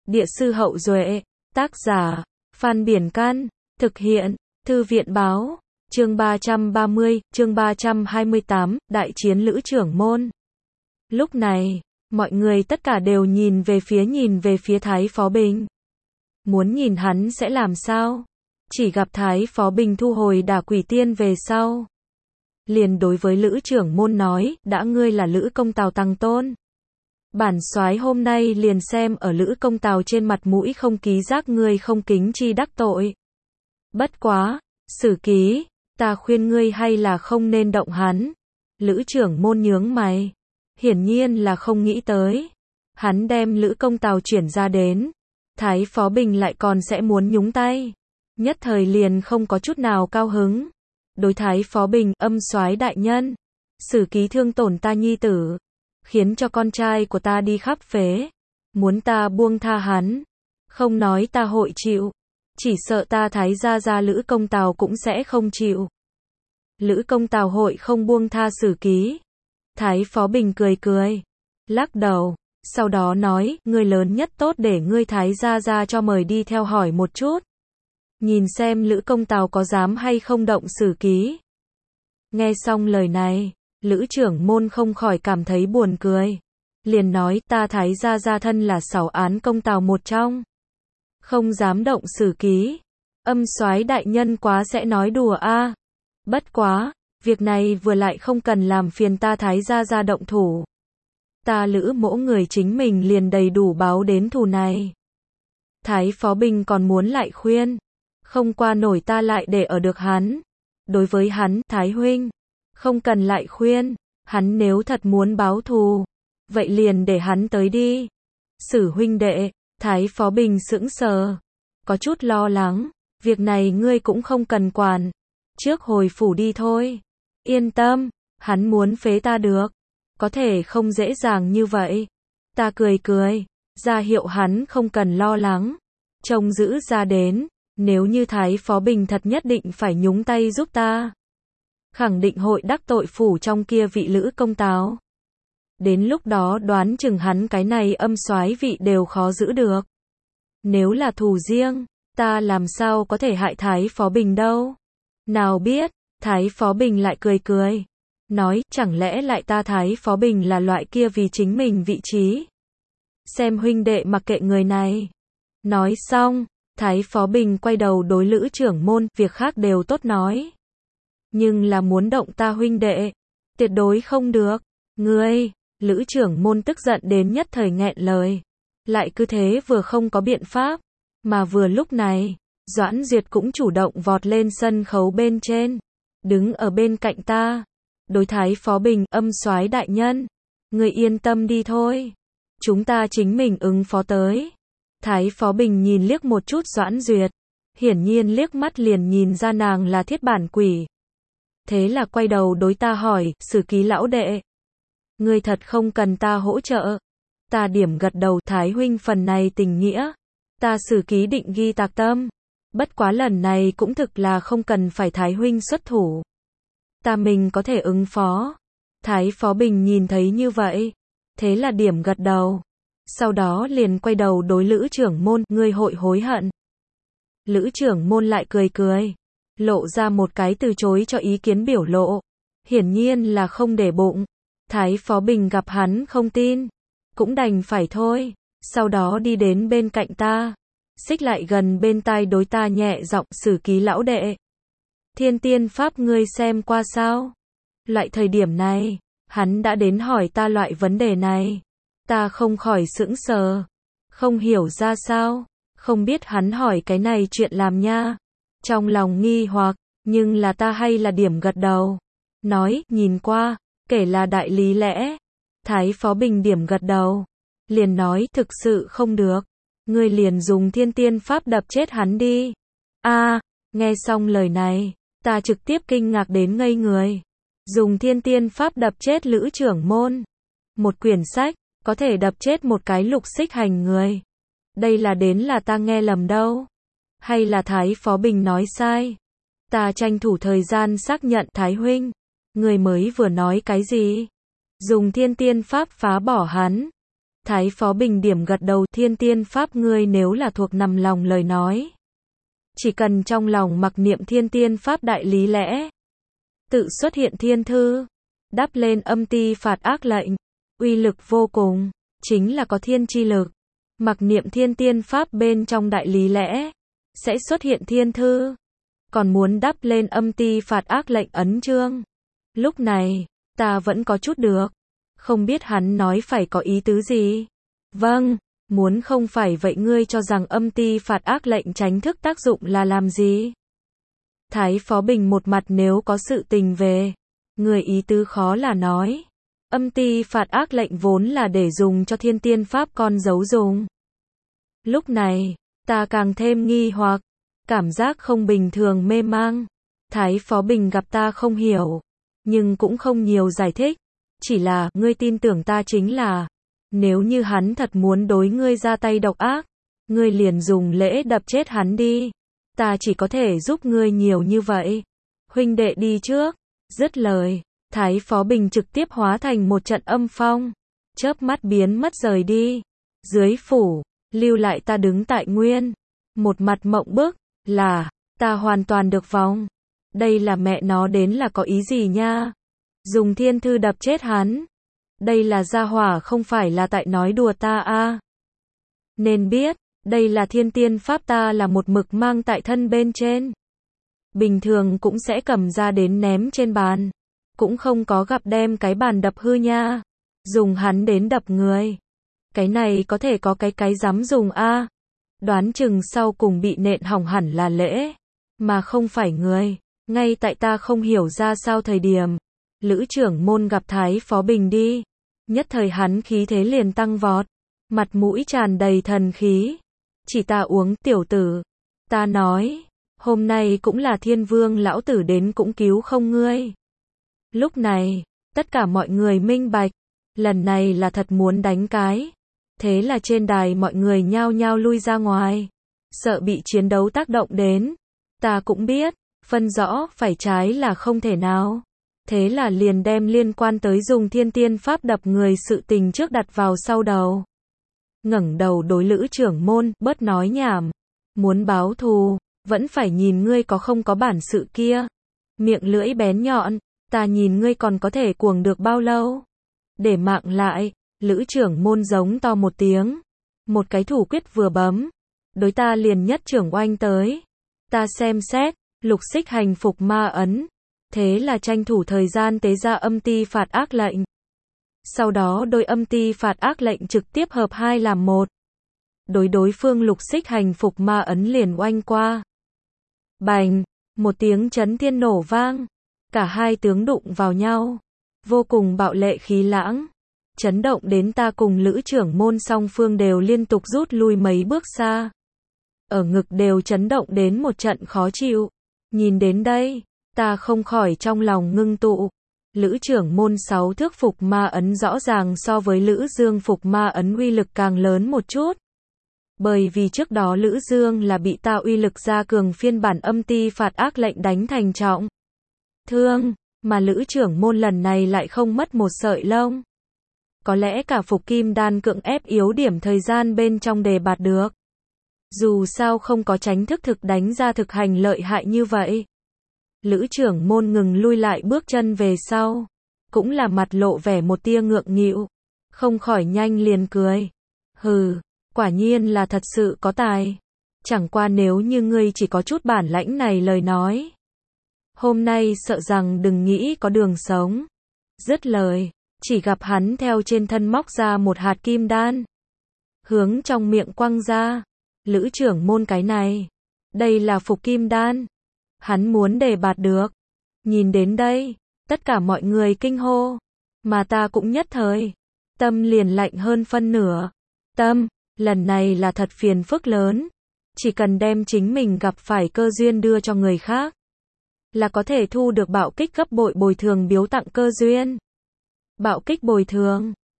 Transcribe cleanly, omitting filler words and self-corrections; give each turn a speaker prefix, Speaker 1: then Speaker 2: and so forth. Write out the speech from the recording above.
Speaker 1: Địa sư Hậu Duệ, tác giả, Phan Biển Can, thực hiện, Thư viện Báo, chương 330, chương 328, Đại chiến Lữ Trưởng Môn. Lúc này, mọi người tất cả đều nhìn về phía Thái Phó Bình. Muốn nhìn hắn sẽ làm sao? Chỉ gặp Thái Phó Bình thu hồi Đả Quỷ Tiên về sau. Liền đối với Lữ Trưởng Môn nói, đã ngươi là Lữ Công Tào Tăng Tôn. Bản soái hôm nay liền xem ở Lữ Công Tào trên mặt mũi không ký giác ngươi không kính chi đắc tội. Bất quá, Sử Ký, ta khuyên ngươi hay là không nên động hắn. Lữ Trưởng Môn nhướng mày. Hiển nhiên là không nghĩ tới. Hắn đem Lữ Công Tào chuyển ra đến. Thái Phó Bình lại còn sẽ muốn nhúng tay. Nhất thời liền không có chút nào cao hứng. Đối Thái Phó Bình, âm soái đại nhân. Sử Ký thương tổn ta nhi tử. Khiến cho con trai của ta đi khắp phế. Muốn ta buông tha hắn. Không nói ta hội chịu. Chỉ sợ ta Thái gia Lữ Công Tào cũng sẽ không chịu. Lữ Công Tào hội không buông tha Sử Ký. Thái Phó Bình cười cười. Lắc đầu. Sau đó nói, ngươi lớn nhất tốt để ngươi Thái gia cho mời đi theo hỏi một chút. Nhìn xem Lữ Công Tào có dám hay không động Sử Ký. Nghe xong lời này, Lữ Trưởng Môn không khỏi cảm thấy buồn cười. Liền nói, ta Thái gia thân là xảo án Công Tào một trong. Không dám động Sử Ký. Âm soái đại nhân quá sẽ nói đùa a. Bất quá, việc này vừa lại không cần làm phiền ta Thái gia động thủ. Ta Lữ mỗ người chính mình liền đầy đủ báo đến thù này. Thái Phó Bình còn muốn lại khuyên. Không qua nổi ta lại để ở được hắn. Đối với hắn, Thái huynh, không cần lại khuyên. Hắn nếu thật muốn báo thù, vậy liền để hắn tới đi. Sử huynh đệ, Thái Phó Bình sững sờ. Có chút lo lắng. Việc này ngươi cũng không cần quản. Trước hồi phủ đi thôi. Yên tâm, hắn muốn phế ta được. Có thể không dễ dàng như vậy. Ta cười cười. Ra hiệu hắn không cần lo lắng. Trông giữ ra đến. Nếu như Thái Phó Bình thật nhất định phải nhúng tay giúp ta. Khẳng định hội đắc tội phủ trong kia vị Lữ Công Tào. Đến lúc đó đoán chừng hắn cái này âm soái vị đều khó giữ được. Nếu là thù riêng, ta làm sao có thể hại Thái Phó Bình đâu. Nào biết, Thái Phó Bình lại cười cười. Nói, chẳng lẽ lại ta Thái Phó Bình là loại kia vì chính mình vị trí. Xem huynh đệ mặc kệ người này. Nói xong, Thái Phó Bình quay đầu đối Lữ Trưởng Môn, việc khác đều tốt nói. Nhưng là muốn động ta huynh đệ, tuyệt đối không được. Ngươi, Lữ Trưởng Môn tức giận đến nhất thời nghẹn lời. Lại cứ thế vừa không có biện pháp. Mà vừa lúc này, Doãn Duyệt cũng chủ động vọt lên sân khấu bên trên. Đứng ở bên cạnh ta. Đối Thái Phó Bình, âm soái đại nhân. Ngươi yên tâm đi thôi. Chúng ta chính mình ứng phó tới. Thái Phó Bình nhìn liếc một chút Doãn Duyệt. Hiển nhiên liếc mắt liền nhìn ra nàng là thiết bản quỷ. Thế là quay đầu đối ta hỏi, Sử Ký lão đệ. Ngươi thật không cần ta hỗ trợ. Ta điểm gật đầu, Thái huynh phần này tình nghĩa. Ta Sử Ký định ghi tạc tâm. Bất quá lần này cũng thực là không cần phải Thái huynh xuất thủ. Ta mình có thể ứng phó. Thái Phó Bình nhìn thấy như vậy. Thế là điểm gật đầu. Sau đó liền quay đầu đối Lữ Trưởng Môn, ngươi hội hối hận. Lữ Trưởng Môn lại cười cười. Lộ ra một cái từ chối cho ý kiến biểu lộ. Hiển nhiên là không để bụng. Thái Phó Bình gặp hắn không tin. Cũng đành phải thôi. Sau đó đi đến bên cạnh ta. Xích lại gần bên tai đối ta nhẹ giọng, Sử Ký lão đệ. Thiên tiên pháp ngươi xem qua sao? Loại thời điểm này, hắn đã đến hỏi ta loại vấn đề này. Ta không khỏi sững sờ. Không hiểu ra sao. Không biết hắn hỏi cái này chuyện làm nha. Trong lòng nghi hoặc, nhưng là ta hay là điểm gật đầu. Nói, nhìn qua, kể là đại lý lẽ. Thái Phó Bình điểm gật đầu. Liền nói, thực sự không được. Ngươi liền dùng thiên tiên pháp đập chết hắn đi. Nghe xong lời này, ta trực tiếp kinh ngạc đến ngây người. Dùng thiên tiên pháp đập chết Lữ Trưởng Môn. Một quyển sách, có thể đập chết một cái lục xích hành người. Đây là đến là ta nghe lầm đâu. Hay là Thái Phó Bình nói sai. Ta tranh thủ thời gian xác nhận, Thái huynh. Người mới vừa nói cái gì? Dùng thiên tiên pháp phá bỏ hắn. Thái Phó Bình điểm gật đầu, thiên tiên pháp ngươi nếu là thuộc nằm lòng lời nói. Chỉ cần trong lòng mặc niệm thiên tiên pháp đại lý lẽ. Tự xuất hiện thiên thư. Đắp lên âm ti phạt ác lệnh. Uy lực vô cùng. Chính là có thiên chi lực. Mặc niệm thiên tiên pháp bên trong đại lý lẽ. Sẽ xuất hiện thiên thư. Còn muốn đắp lên âm ti phạt ác lệnh ấn chương. Lúc này, ta vẫn có chút được. Không biết hắn nói phải có ý tứ gì. Vâng, muốn không phải vậy ngươi cho rằng âm ti phạt ác lệnh tránh thức tác dụng là làm gì? Thái Phó Bình một mặt nếu có sự tình về. Người ý tứ khó là nói. Âm ti phạt ác lệnh vốn là để dùng cho thiên tiên pháp con dấu dùng. Lúc này, ta càng thêm nghi hoặc. Cảm giác không bình thường mê mang. Thái Phó Bình gặp ta không hiểu. Nhưng cũng không nhiều giải thích. Chỉ là, ngươi tin tưởng ta chính là. Nếu như hắn thật muốn đối ngươi ra tay độc ác. Ngươi liền dùng lễ đập chết hắn đi. Ta chỉ có thể giúp ngươi nhiều như vậy. Huynh đệ đi trước. Dứt lời. Thái Phó Bình trực tiếp hóa thành một trận âm phong. Chớp mắt biến mất rời đi. Dưới phủ. Lưu lại ta đứng tại nguyên. Một mặt mộng bức. Là. Ta hoàn toàn được vong. Đây là mẹ nó đến là có ý gì nha. Dùng thiên thư đập chết hắn. Đây là gia hỏa không phải là tại nói đùa ta a. Nên biết. Đây là thiên tiên pháp ta là một mực mang tại thân bên trên. Bình thường cũng sẽ cầm ra đến ném trên bàn. Cũng không có gặp đem cái bàn đập hư nha. Dùng hắn đến đập người. Cái này có thể có cái dám dùng a. Đoán chừng sau cùng bị nện hỏng hẳn là lễ. Mà không phải người. Ngay tại ta không hiểu ra sao thời điểm. Lữ trưởng môn gặp Thái Phó Bình đi. Nhất thời hắn khí thế liền tăng vọt. Mặt mũi tràn đầy thần khí. Chỉ ta uống tiểu tử. Ta nói. Hôm nay cũng là thiên vương lão tử đến cũng cứu không ngươi. Lúc này. Tất cả mọi người minh bạch. Lần này là thật muốn đánh cái. Thế là trên đài mọi người nhao nhao lui ra ngoài. Sợ bị chiến đấu tác động đến. Ta cũng biết. Phân rõ phải trái là không thể nào. Thế là liền đem liên quan tới dùng thiên tiên pháp đập người sự tình trước đặt vào sau đầu. Ngẩng đầu đối Lữ trưởng môn, bớt nói nhảm. Muốn báo thù, vẫn phải nhìn ngươi có không có bản sự kia. Miệng lưỡi bén nhọn, ta nhìn ngươi còn có thể cuồng được bao lâu. Để mạng lại, Lữ trưởng môn giống to một tiếng. Một cái thủ quyết vừa bấm. Đối ta liền nhất trưởng oanh tới. Ta xem xét, lục xích hành phục ma ấn. Thế là tranh thủ thời gian tế ra âm ti phạt ác lệnh. Sau đó đôi âm ti phạt ác lệnh trực tiếp hợp hai làm một. Đối phương lục xích hành phục ma ấn liền oanh qua. Bành, một tiếng chấn thiên nổ vang. Cả hai tướng đụng vào nhau. Vô cùng bạo lệ khí lãng. Chấn động đến ta cùng Lữ trưởng môn song phương đều liên tục rút lui mấy bước xa. Ở ngực đều chấn động đến một trận khó chịu. Nhìn đến đây. Ta không khỏi trong lòng ngưng tụ. Lữ trưởng môn 6 thước phục ma ấn rõ ràng so với Lữ Dương phục ma ấn uy lực càng lớn một chút. Bởi vì trước đó Lữ Dương là bị ta uy lực gia cường phiên bản âm ti phạt ác lệnh đánh thành trọng thương, mà Lữ trưởng môn lần này lại không mất một sợi lông. Có lẽ cả phục kim đan cưỡng ép yếu điểm thời gian bên trong đề bạt được. Dù sao không có tránh thức thực đánh ra thực hành lợi hại như vậy. Lữ trưởng môn ngừng lui lại bước chân về sau. Cũng là mặt lộ vẻ một tia ngượng nghịu. Không khỏi nhanh liền cười. Hừ, quả nhiên là thật sự có tài. Chẳng qua nếu như ngươi chỉ có chút bản lãnh này lời nói. Hôm nay sợ rằng đừng nghĩ có đường sống. Dứt lời, chỉ gặp hắn theo trên thân móc ra một hạt kim đan. Hướng trong miệng quăng ra. Lữ trưởng môn cái này. Đây là phục kim đan. Hắn muốn đề bạt được. Nhìn đến đây, tất cả mọi người kinh hô. Mà ta cũng nhất thời. Tâm liền lạnh hơn phân nửa. Tâm, lần này là thật phiền phức lớn. Chỉ cần đem chính mình gặp phải cơ duyên đưa cho người khác. Là có thể thu được bạo kích gấp bội bồi thường biếu tặng cơ duyên. Bạo kích bồi thường.